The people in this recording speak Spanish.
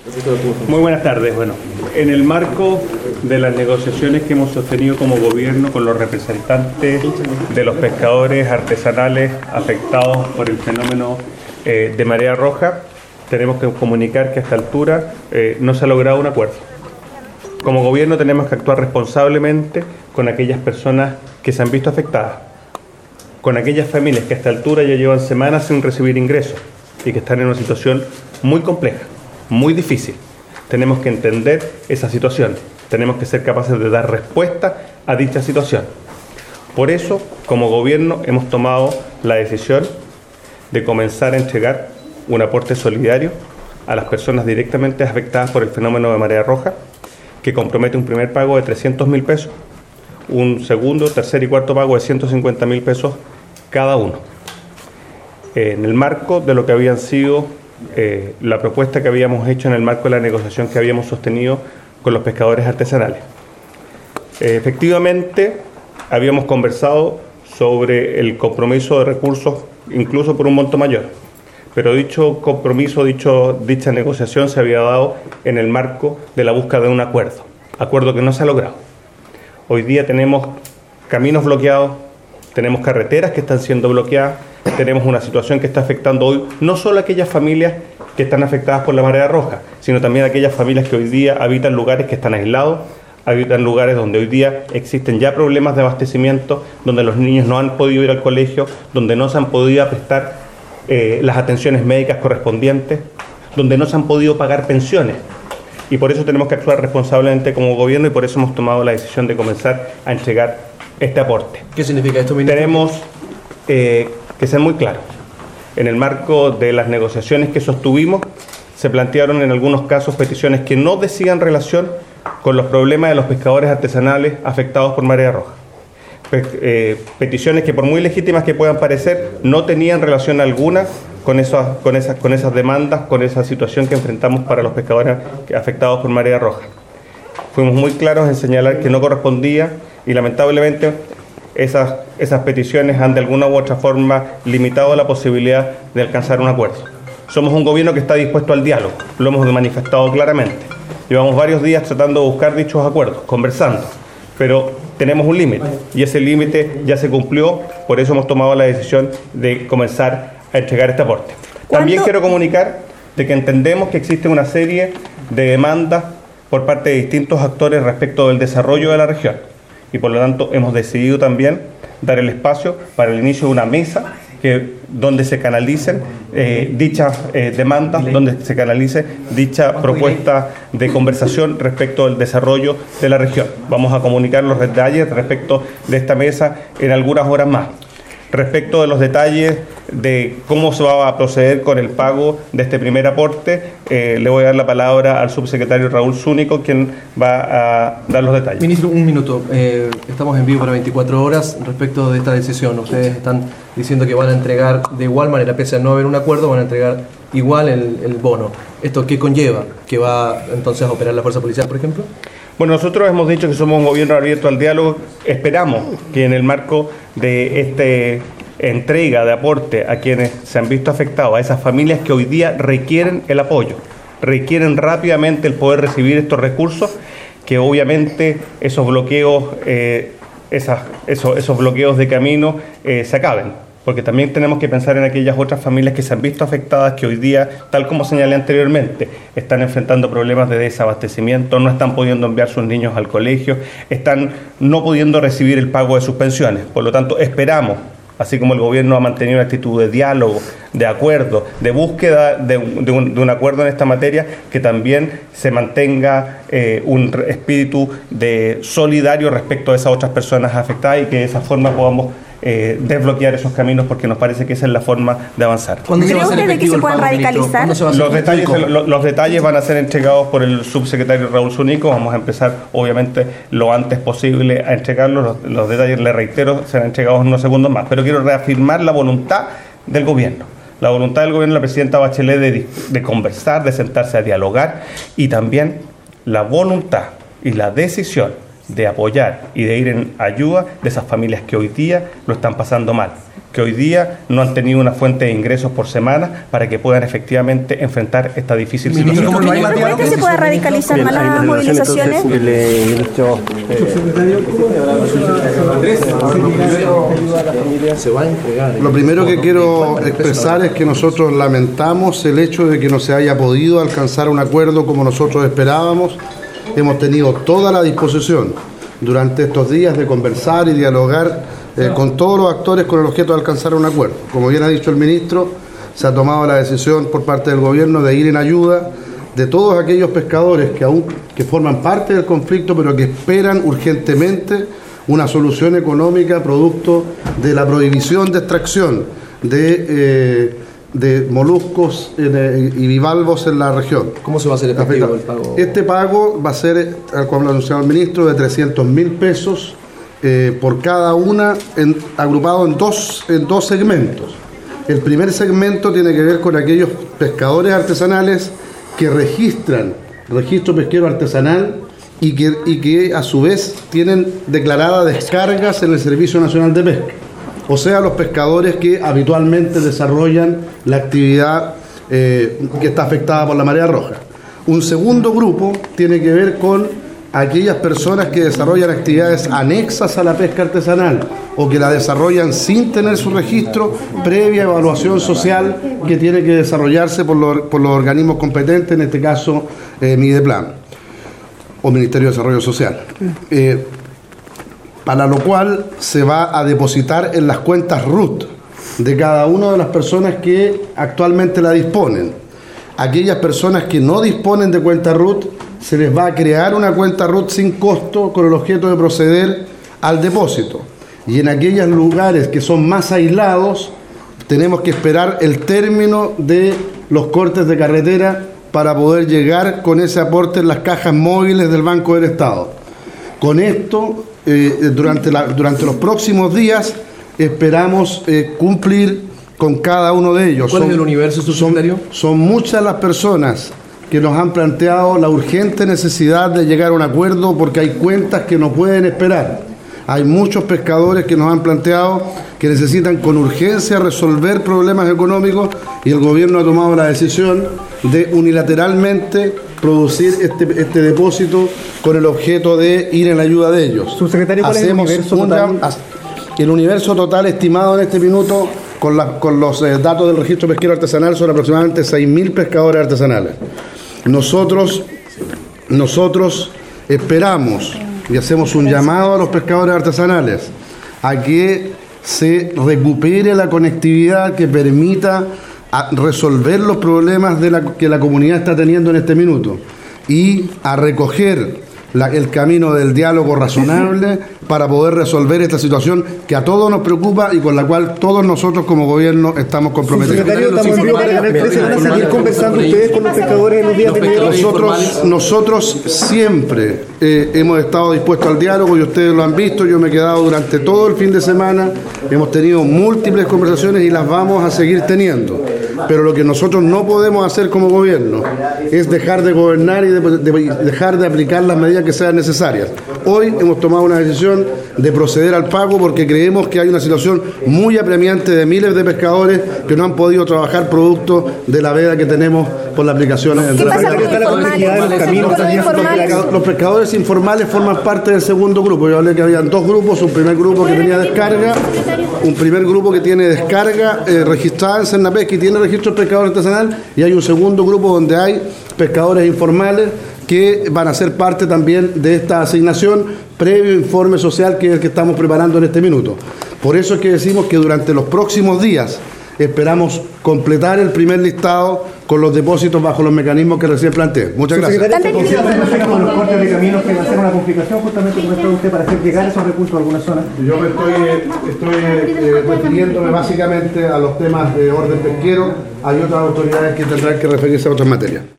Muy buenas tardes. Bueno, en el marco de las negociaciones que hemos sostenido como gobierno con los representantes de los pescadores artesanales afectados por el fenómeno de marea roja, tenemos que comunicar que a esta altura no se ha logrado un acuerdo. Como gobierno tenemos que actuar responsablemente con aquellas personas que se han visto afectadas, con aquellas familias que a esta altura ya llevan semanas sin recibir ingresos y que están en una situación muy compleja, muy difícil. Tenemos que entender esa situación, tenemos que ser capaces de dar respuesta a dicha situación. Por eso, como gobierno, hemos tomado la decisión de comenzar a entregar un aporte solidario a las personas directamente afectadas por el fenómeno de marea roja, que compromete un primer pago de 300.000 pesos, un segundo, tercer y cuarto pago de 150.000 pesos cada uno. En el marco de lo que habían sido la propuesta que habíamos hecho en el marco de la negociación que habíamos sostenido con los pescadores artesanales. Efectivamente, habíamos conversado sobre el compromiso de recursos, incluso por un monto mayor, pero dicho compromiso, dicha negociación se había dado en el marco de la búsqueda de un acuerdo que no se ha logrado. Hoy día tenemos caminos bloqueados, tenemos carreteras que están siendo bloqueadas, tenemos una situación que está afectando hoy no solo a aquellas familias que están afectadas por la marea roja, sino también a aquellas familias que hoy día habitan lugares que están aislados, habitan lugares donde hoy día existen ya problemas de abastecimiento, donde los niños no han podido ir al colegio, donde no se han podido prestar las atenciones médicas correspondientes, donde no se han podido pagar pensiones. Y por eso tenemos que actuar responsablemente como gobierno y por eso hemos tomado la decisión de comenzar a entregar este aporte. ¿Qué significa esto, ministro? Tenemos que ser muy claros. En el marco de las negociaciones que sostuvimos, se plantearon en algunos casos peticiones que no decían relación con los problemas de los pescadores artesanales afectados por marea roja. Peticiones que, por muy legítimas que puedan parecer, no tenían relación alguna con esas demandas, con esa situación que enfrentamos para los pescadores afectados por marea roja. Fuimos muy claros en señalar que no correspondía y lamentablemente esas peticiones han de alguna u otra forma limitado la posibilidad de alcanzar un acuerdo. Somos un gobierno que está dispuesto al diálogo, lo hemos manifestado claramente. Llevamos varios días tratando de buscar dichos acuerdos, conversando, pero tenemos un límite y ese límite ya se cumplió, por eso hemos tomado la decisión de comenzar a entregar este aporte. También quiero comunicar de que entendemos que existe una serie de demandas por parte de distintos actores respecto del desarrollo de la región y por lo tanto hemos decidido también dar el espacio para el inicio de una mesa donde se canalicen dichas demandas, donde se canalice dicha propuesta de conversación respecto del desarrollo de la región. Vamos a comunicar los detalles respecto de esta mesa en algunas horas más. Respecto de los detalles de cómo se va a proceder con el pago de este primer aporte, le voy a dar la palabra al subsecretario Raúl Zúñigo, quien va a dar los detalles. Ministro, un minuto. Estamos en vivo para 24 horas respecto de esta decisión. Ustedes están diciendo que van a entregar de igual manera, pese a no haber un acuerdo, van a entregar igual el bono. ¿Esto qué conlleva? ¿Que va entonces a operar la fuerza policial, por ejemplo? Bueno, nosotros hemos dicho que somos un gobierno abierto al diálogo. Esperamos que en el marco de esta entrega de aporte a quienes se han visto afectados, a esas familias que hoy día requieren el apoyo, requieren rápidamente el poder recibir estos recursos, que obviamente esos bloqueos, esos bloqueos de camino se acaben. Porque también tenemos que pensar en aquellas otras familias que se han visto afectadas, que hoy día, tal como señalé anteriormente, están enfrentando problemas de desabastecimiento, no están pudiendo enviar sus niños al colegio, están no pudiendo recibir el pago de sus pensiones. Por lo tanto, esperamos, así como el gobierno ha mantenido una actitud de diálogo, de acuerdo, de búsqueda de un acuerdo en esta materia, que también se mantenga un espíritu de solidario respecto a esas otras personas afectadas y que de esa forma podamos desbloquear esos caminos, porque nos parece que esa es la forma de avanzar. ¿Cree usted de que se pueden radicalizar? Los detalles van a ser entregados por el subsecretario Raúl Zúñigo. Vamos a empezar, obviamente, lo antes posible a entregarlos. Los detalles, le reitero, serán entregados en unos segundos más. Pero quiero reafirmar la voluntad del gobierno. La voluntad del gobierno de la presidenta Bachelet de conversar, de sentarse a dialogar, y también la voluntad y la decisión de apoyar y de ir en ayuda de esas familias que hoy día lo están pasando mal, que hoy día no han tenido una fuente de ingresos por semana para que puedan efectivamente enfrentar esta difícil situación. ¿Cree que se puede radicalizar más las movilizaciones? Lo primero que quiero expresar es que nosotros lamentamos el hecho de que no se haya podido alcanzar un acuerdo como nosotros esperábamos. Hemos tenido toda la disposición durante estos días de conversar y dialogar con todos los actores con el objeto de alcanzar un acuerdo. Como bien ha dicho el ministro, se ha tomado la decisión por parte del gobierno de ir en ayuda de todos aquellos pescadores que forman parte del conflicto, pero que esperan urgentemente una solución económica producto de la prohibición de extracción de moluscos y bivalvos en la región. ¿Cómo se va a hacer efectivo el pago? Este pago va a ser, como lo ha anunciado el ministro, de 300.000 pesos por cada una, agrupado en dos segmentos. El primer segmento tiene que ver con aquellos pescadores artesanales que registran registro pesquero artesanal y que a su vez tienen declaradas descargas en el Servicio Nacional de Pesca. O sea, los pescadores que habitualmente desarrollan la actividad que está afectada por la marea roja. Un segundo grupo tiene que ver con aquellas personas que desarrollan actividades anexas a la pesca artesanal o que la desarrollan sin tener su registro, previa evaluación social que tiene que desarrollarse por los organismos competentes, en este caso Mideplan o Ministerio de Desarrollo Social. Para lo cual se va a depositar en las cuentas RUT de cada una de las personas que actualmente la disponen. Aquellas personas que no disponen de cuenta RUT, se les va a crear una cuenta RUT sin costo con el objeto de proceder al depósito. Y en aquellos lugares que son más aislados, tenemos que esperar el término de los cortes de carretera para poder llegar con ese aporte en las cajas móviles del Banco del Estado. Con esto, durante los próximos días, esperamos cumplir con cada uno de ellos. ¿Cuál es el universo, subsecretario? Son muchas las personas que nos han planteado la urgente necesidad de llegar a un acuerdo porque hay cuentas que no pueden esperar. Hay muchos pescadores que nos han planteado que necesitan con urgencia resolver problemas económicos y el gobierno ha tomado la decisión de unilateralmente producir este depósito con el objeto de ir en la ayuda de ellos. Subsecretario, ¿cuál es el universo total? El universo total estimado en este minuto con los datos del registro pesquero artesanal son aproximadamente 6.000 pescadores artesanales. Nosotros esperamos y hacemos un llamado a los pescadores artesanales a que se recupere la conectividad que permita resolver los problemas que la comunidad está teniendo en este minuto y a recoger el camino del diálogo razonable para poder resolver esta situación que a todos nos preocupa y con la cual todos nosotros como gobierno estamos comprometidos. Secretario, estamos en vivo para Canal 13. ¿Van a seguir conversando ustedes con los pescadores en los días venideros? Nosotros siempre hemos estado dispuestos al diálogo y ustedes lo han visto. Yo me he quedado durante todo el fin de semana. Hemos tenido múltiples conversaciones y las vamos a seguir teniendo. Pero lo que nosotros no podemos hacer como gobierno es dejar de gobernar y dejar de aplicar las medidas que sean necesarias. Hoy hemos tomado una decisión de proceder al pago porque creemos que hay una situación muy apremiante de miles de pescadores que no han podido trabajar producto de la veda que tenemos por la aplicación. ¿Qué pasa con los pescadores informales forman parte del segundo grupo. Yo hablé que habían dos grupos, un primer grupo que tenía descarga, un primer grupo que tiene descarga registrada en Cernapesca y tiene registro de pescador artesanal, y hay un segundo grupo donde hay pescadores informales que van a ser parte también de esta asignación previo informe social que es el que estamos preparando en este minuto. Por eso es que decimos que durante los próximos días esperamos completar el primer listado con los depósitos bajo los mecanismos que recién planteé. Muchas gracias. Con los cortes de caminos que va a ser una complicación justamente como está usted para hacer llegar esos recursos a alguna zona. Yo me estoy refiriéndome básicamente a los temas de orden pesquero. Hay otras autoridades que tendrán que referirse a otras materias.